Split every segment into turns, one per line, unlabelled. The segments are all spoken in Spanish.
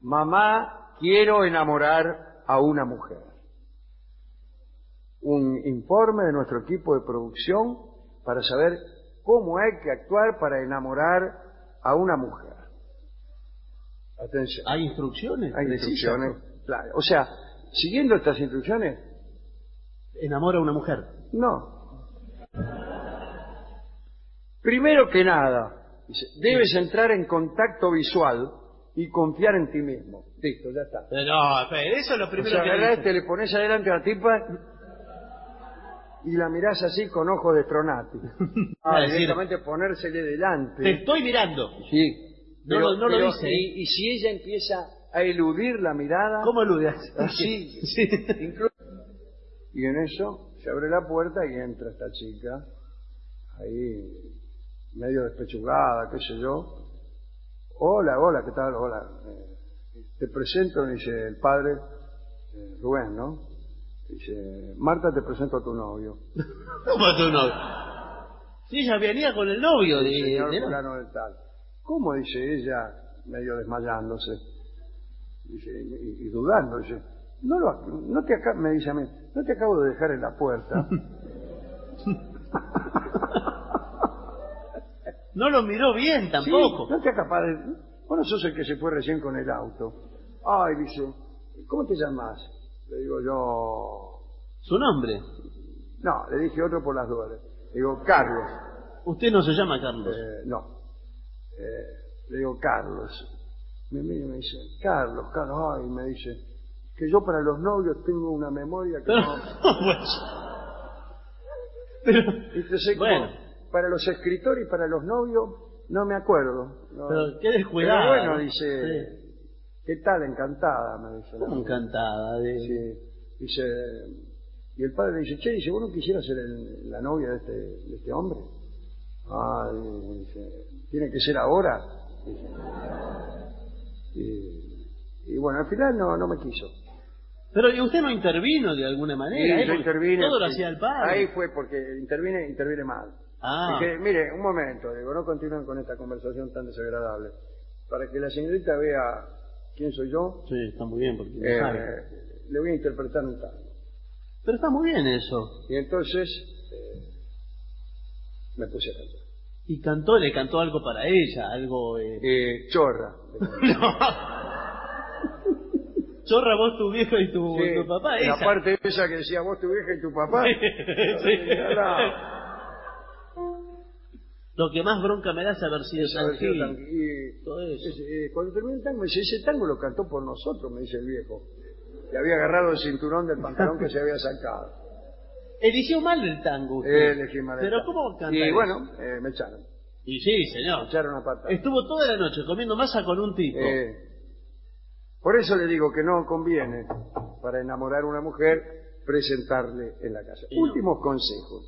mamá, quiero enamorar a una mujer. Un informe de nuestro equipo de producción para saber cómo hay que actuar para enamorar a una mujer. Atención.
¿Hay instrucciones?
Hay instrucciones, claro. O sea, siguiendo estas instrucciones...
¿Enamora a una mujer?
No. Primero que nada, dice, debes entrar en contacto visual y confiar en ti mismo. Listo, ya está.
No, eso es lo primero que
agarraste, le pones adelante a la tipa y la mirás así con ojos de Tronati. Directamente ponérsele delante.
Te estoy mirando.
Sí.
No lo dice.
Y si ella empieza a eludir la mirada...
¿Cómo elude?
Así. Sí. Y en eso se abre la puerta y entra esta chica, ahí medio despechugada, qué sé yo. Hola, ¿qué tal? Hola. Te presento, dice el padre, Rubén, ¿no? Dice, Marta, te presento a tu novio.
¿Cómo a tu novio? Sí, ella venía con el novio
el señor fulano de tal. ¿Cómo? Dice ella, medio desmayándose. Dice, y dudando, dice, me dice a mí, no te acabo de dejar en la puerta.
No lo miró bien tampoco.
Sí, no te capaz de... Vos no sos el que se fue recién con el auto. Ay, dice, ¿cómo te llamas? Le digo yo...
¿Su nombre?
No, le dije otro por las dudas. Le digo, Carlos.
¿Usted no se llama Carlos?
No. Le digo, Carlos. Me mira y me dice, Carlos, ay, me dice, que yo para los novios tengo una memoria que no... Entonces, bueno, para los escritores y para los novios no me acuerdo. No.
Pero qué descuidado.
Pero bueno, dice, sí. ¿Qué tal? Encantada, me dice.
¿Cómo encantada?
Sí. Dice, y el padre le dice, che, dice, ¿vos no quisieras ser la novia de este hombre? Ah, dice, ¿tiene que ser ahora? Dice. Y bueno, al final no me quiso.
Pero ¿y usted no intervino de alguna manera?
Sí, yo intervine.
Todo lo hacía el padre.
Ahí fue porque intervine mal. Dije, mire, un momento, digo, no continúen con esta conversación tan desagradable. Para que la señorita vea quién soy yo.
Sí, está muy bien, porque
le voy a interpretar un tango.
Pero está muy bien eso.
Y entonces me puse a cantar.
¿Y le cantó algo para ella? Algo...
Chorra.
Chorra, vos, tu viejo y tu papá.
La parte esa que decía vos, tu vieja y tu papá.
Lo que más bronca me da es haber sido Tanguy.
Cuando terminé el tango, me dice, ese tango lo cantó por nosotros, me dice el viejo. Le había agarrado el cinturón del pantalón que se había sacado.
Eligió mal el tango.
Elegí mal el
Pero
tango.
¿cómo cantar?
Y bueno, me echaron.
Y sí, señor.
Me echaron a patada.
Estuvo toda la noche comiendo masa con un tipo.
Por eso le digo que no conviene, para enamorar a una mujer, presentarle en la casa. Últimos consejos.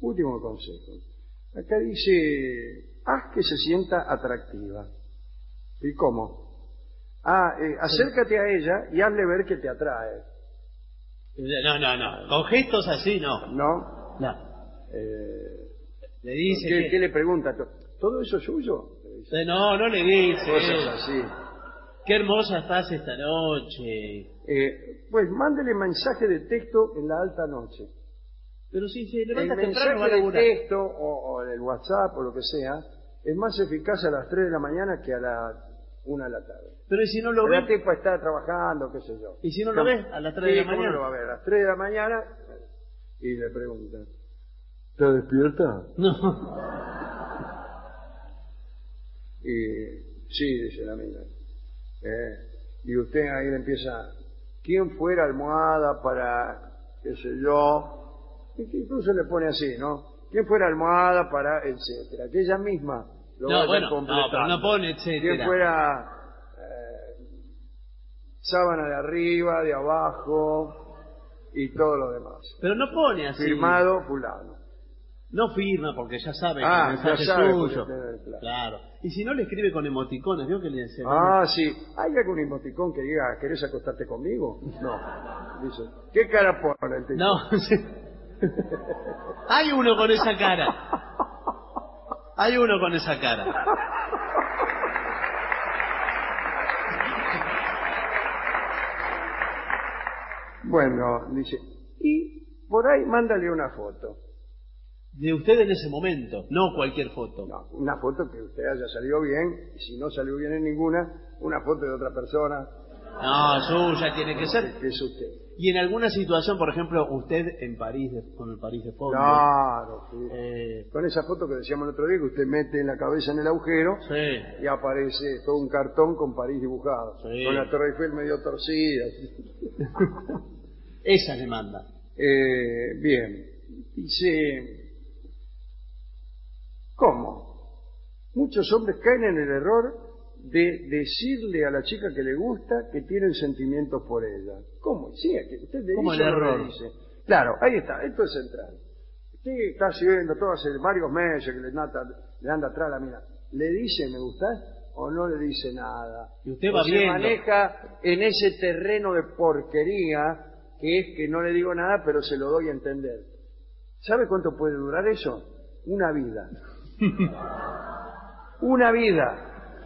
Acá dice, haz que se sienta atractiva. ¿Y cómo? Acércate a ella y hazle ver que te atrae.
No. Con gestos así no.
¿No?
No. Le dice
¿Qué le pregunta? ¿Todo eso es suyo?
No le dice.
Cosas así.
Qué hermosa estás esta noche.
Pues mándele mensaje de texto en la alta noche.
Pero si se levanta
el
temprano va a
mensaje de
laburar.
texto o el WhatsApp o lo que sea es más eficaz a las 3 de la mañana que a las 1 de la tarde.
Pero ¿y si no lo ve?
La tipa está trabajando, qué sé yo.
¿Y si no lo ves a las 3 de la mañana?
¿Cómo lo va a ver? A las 3 de la mañana y le pregunta, ¿está despierta?
No.
Y sí, dice la mina. Y usted ahí le empieza, ¿quién fuera almohada para, qué sé yo? Y que incluso le pone así, ¿no? ¿Quién fuera almohada para, etcétera? Que ella misma lo va a completar.
No, pero no pone etcétera.
¿Quién fuera sábana de arriba, de abajo y todo lo demás?
Pero no pone así.
Firmado fulano.
No firma porque ya sabe que el mensaje es suyo. Claro. Y si no le escribe con emoticones, ¿vio que le dice?
Sí. ¿Hay algún emoticón que diga, ¿querés acostarte conmigo? No. Dice, ¿qué cara pone el tipo?
No. Hay uno con esa cara. Hay uno con esa cara.
Bueno, dice, y por ahí mándale una foto.
De usted en ese momento, no cualquier foto.
No, una foto que usted haya salido bien, y si no salió bien en ninguna, una foto de otra persona.
No, suya tiene que ser.
Que es usted.
Y en alguna situación, por ejemplo, usted en París, con el París de fondo.
Claro, sí. Con esa foto que decíamos el otro día, que usted mete la cabeza en el agujero,
sí,
y aparece todo un cartón con París dibujado.
Sí.
Con la Torre Eiffel medio torcida.
Esa le manda.
Bien. Dice... ¿Cómo? Muchos hombres caen en el error de decirle a la chica que le gusta que tienen sentimientos por ella. ¿Cómo? Sí, usted le
¿Cómo
dice
el
o no
error?
le dice. Claro, ahí está, esto es central. Usted está haciendo todo hace varios meses que le anda atrás a la mina. ¿Le dice me gustás o no le dice nada?
Y usted va viendo.
Se maneja en ese terreno de porquería que es que no le digo nada pero se lo doy a entender. ¿Sabe cuánto puede durar eso? Una vida. Una vida.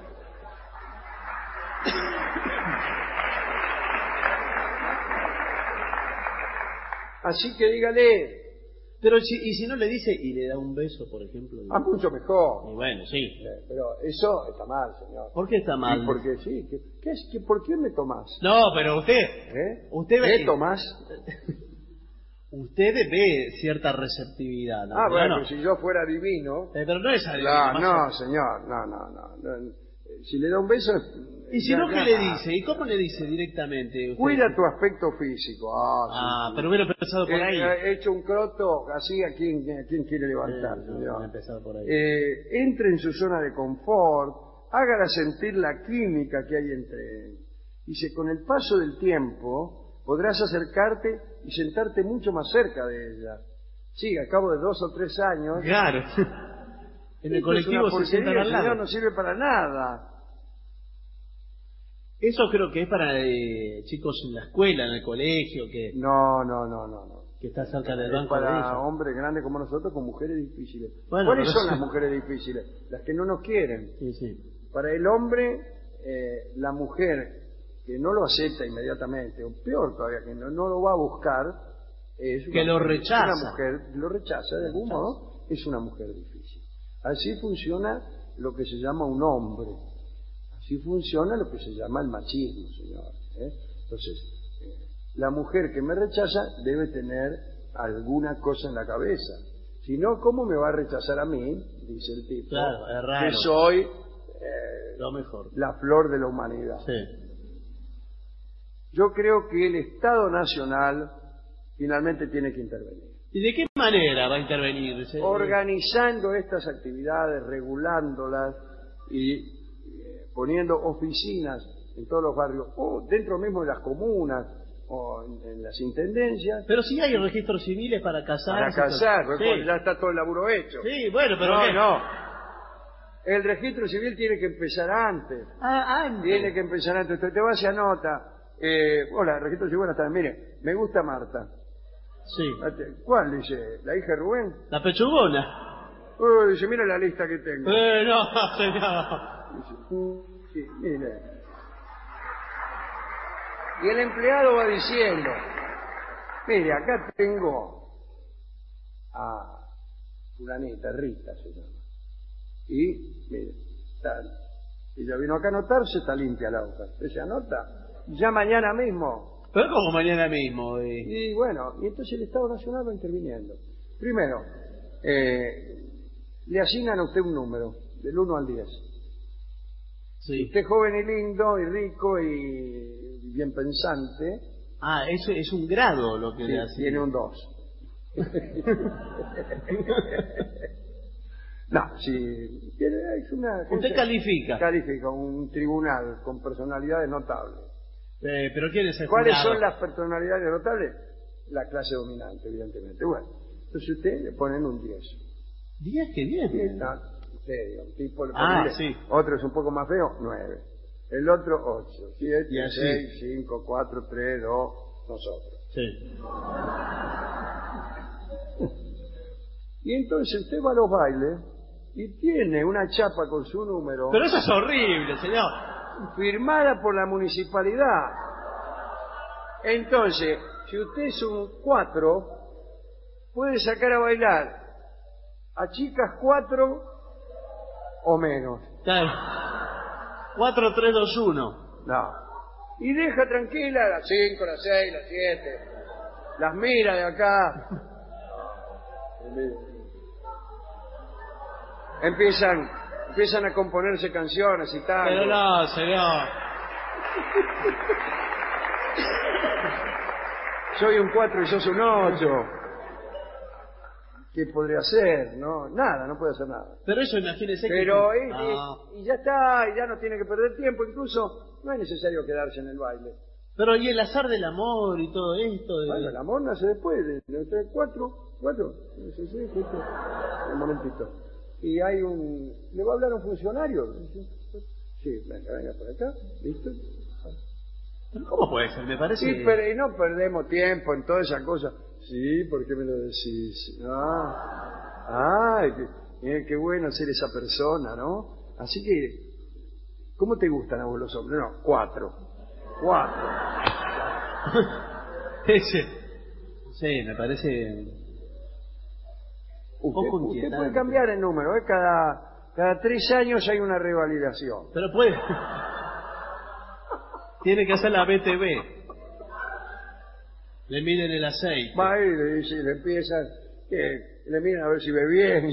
Así que dígale.
Pero si no le dice y le da un beso, por ejemplo.
Mucho mejor.
Y bueno, sí.
Pero eso está mal, señor.
¿Por qué está mal?
Porque sí. ¿Por qué me tomás?
No, pero usted. Usted
ve. ¿Qué tomás?
Usted ve cierta receptividad, ¿no?
Bueno, si yo fuera divino...
pero no es adivino.
No, señor, no. Si le da un beso...
¿Y si no, qué le dice? ¿Y cómo le dice directamente? Usted?
Cuida tu aspecto físico. Sí.
Pero hubiera empezado por ahí.
He hecho un croto, así a quién quiere levantar, señor.
Empezado por ahí.
Entre en su zona de confort, hágala sentir la química que hay entre él. Dice, con el paso del tiempo... podrás acercarte y sentarte mucho más cerca de ella. Sí, a cabo de 2 o 3 años...
Claro. En el colectivo se sientan al lado.
Señor, no sirve para nada.
Eso creo que es para chicos en la escuela, en el colegio, que...
No.
Que está cerca del banco
para
de ellos.
hombres grandes como nosotros con mujeres difíciles.
Bueno,
¿cuáles son las mujeres difíciles? Las que no nos quieren.
Sí.
Para el hombre, la mujer... que no lo acepta inmediatamente, o peor todavía, que no lo va a buscar, es
que lo rechaza.
Una mujer lo rechaza de algún modo, es una mujer difícil. Así funciona lo que se llama un hombre. Así funciona lo que se llama el machismo, señor. Entonces, la mujer que me rechaza debe tener alguna cosa en la cabeza. Si no, ¿cómo me va a rechazar a mí? Dice el tipo.
Claro, es raro.
Que soy
lo mejor.
La flor de la humanidad.
Sí.
Yo creo que el Estado Nacional finalmente tiene que intervenir.
¿Y de qué manera va a intervenir?
Organizando estas actividades, regulándolas y poniendo oficinas en todos los barrios, o dentro mismo de las comunas, o en las intendencias.
Pero si hay registros civiles para casar.
Para casar,
sí.
Ya está todo el laburo hecho.
Sí, bueno, pero...
No. El registro civil tiene que empezar antes.
Antes.
Tiene que empezar antes. Usted te va y se anota. Hola, registro civil, buenas tardes. Mire, me gusta Marta.
Sí.
¿Cuál dice? ¿La hija de Rubén?
La pechugona.
Dice, mira la lista que tengo.
No, señor.
Dice, sí, mire. Y el empleado va diciendo, mire, acá tengo a fulanita, Rita se llama. Y, mire, ella vino acá a anotarse, está limpia la hoja. Usted se anota. Ya mañana mismo.
¿Pero cómo mañana mismo?
Y bueno, y entonces el Estado Nacional va interviniendo. Primero, le asignan a usted un número, del 1 al 10.
Sí.
Usted es joven y lindo, y rico, y bien pensante.
Eso es un grado lo que
sí,
le asignan.
Tiene un 2. No, si es una...
Usted califica.
Califica, un tribunal con personalidades notables.
¿Pero quién es el
¿Cuáles
jurado?
son las personalidades notables? La clase dominante, evidentemente. Bueno, entonces usted le ponen un 10.
¿10? ¿Qué bien?
Sí, está serio. Un tipo le
sí.
Otro es un poco más feo, 9. El otro, 8. 7,
y así.
6, 5, 4, 3, 2, nosotros.
Sí.
Y entonces usted va a los bailes y tiene una chapa con su número.
Pero eso es horrible, señor.
Firmada por la municipalidad. Entonces, si usted es un 4, puede sacar a bailar a chicas 4 o menos.
Claro. 4, 3, 2, 1.
No. Y deja tranquila a las 5, las 6, las 7. Las mira de acá. Empiezan a componerse canciones y tal.
Pero no, señor.
Soy un 4 y sos un 8. ¿Qué podría hacer? No, nada, no puede hacer nada.
Pero eso imagínese
Pero
que...
y ya está, y ya no tiene que perder tiempo, incluso no es necesario quedarse en el baile.
Pero y el azar del amor y todo esto...
Bueno, el amor nace después, de 4, un momentito. Y hay ¿le va a hablar a un funcionario? Sí, venga por acá, ¿listo?
¿Pero cómo puede ser? Me parece...
Sí, pero y no perdemos tiempo en todas esas cosas. Sí, ¿por qué me lo decís? Qué bueno ser esa persona, ¿no? Así que, ¿cómo te gustan a vos los hombres? No, 4.
Ese. Sí, me parece...
Usted puede cambiar el número, ¿eh? Cada 3 años hay una revalidación.
Pero puede... Tiene que hacer la BTV. Le miden el aceite.
Va y le empiezan, le miran a ver si ve bien.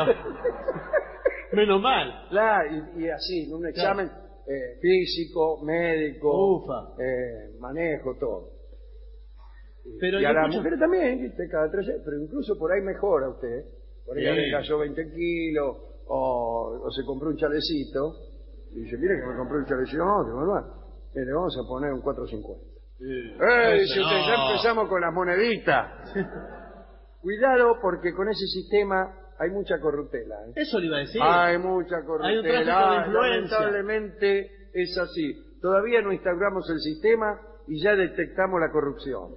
Menos mal.
Claro, y así, un examen físico, médico,
Ufa.
Manejo, todo.
Pero
y a la mujer también, ¿viste? Cada 3 años, pero incluso por ahí mejora usted. Por ahí le cayó 20 kilos, o se compró un chalecito, y dice, mire que me compré un chalecito, no, le vamos a poner un 450. Dice usted, ya empezamos con las moneditas. Cuidado, porque con ese sistema hay mucha corruptela.
Eso le iba a decir.
Hay mucha corruptela.
Hay un tráfico de influencia.
Lamentablemente es así. Todavía no instauramos el sistema y ya detectamos la corrupción.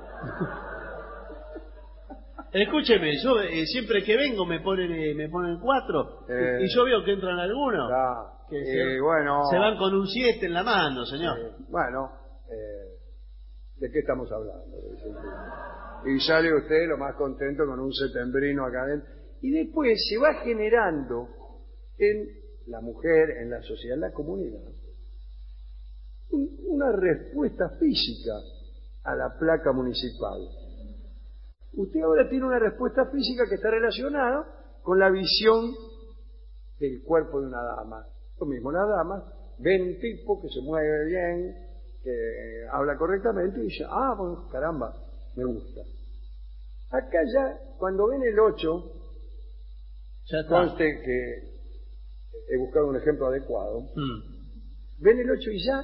Escúcheme, yo siempre que vengo me ponen 4 y yo veo que entran algunos que
bueno,
se van con un 7 en la mano, señor.
¿de qué estamos hablando? Y sale usted lo más contento con un septembrino acá adentro. Y después se va generando en la mujer, en la sociedad, en la comunidad, una respuesta física a la placa municipal. Usted ahora tiene una respuesta física que está relacionada con la visión del cuerpo de una dama. Lo mismo, las damas ven un tipo que se mueve bien, que habla correctamente y dice, bueno, caramba, me gusta. Acá ya, cuando ven el 8, conste que he buscado un ejemplo adecuado, ven el 8 y ya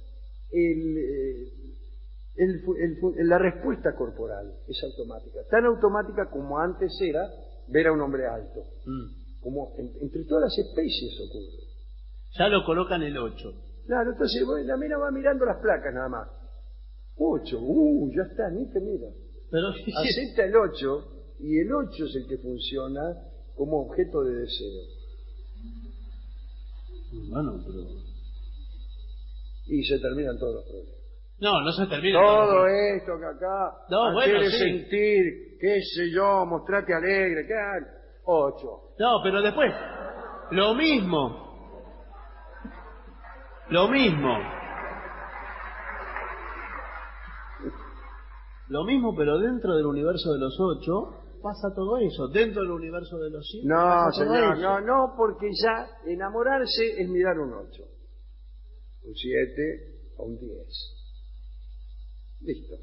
la respuesta corporal es automática, tan automática como antes era ver a un hombre alto, como entre todas las especies ocurre.
Ya lo colocan el 8.
Claro, entonces la mina va mirando las placas nada más. 8, ya está, ni te mira.
Pero
acepta el 8 y el 8 es el que funciona como objeto de deseo.
Bueno, pero...
Y se terminan todos los problemas.
No se termina.
Todo esto que acá quiere sentir, qué sé yo, mostrate alegre, 8.
No, pero después, lo mismo. Lo mismo, pero dentro del universo de los 8 pasa todo eso. Dentro del universo de los 7
no, señor, no, porque ya enamorarse es mirar un 8, un 7 o un 10. Listo.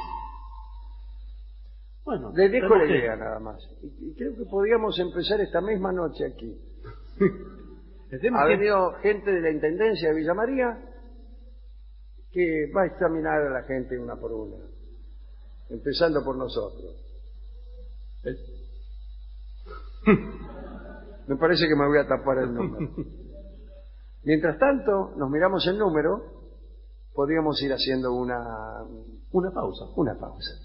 Bueno,
les dejo la idea nada más. Y creo que podríamos empezar esta misma noche aquí. Ha venido gente de la Intendencia de Villa María que va a examinar a la gente una por una, empezando por nosotros. Me parece que me voy a tapar el número. Mientras tanto, nos miramos el número, podríamos ir haciendo una pausa.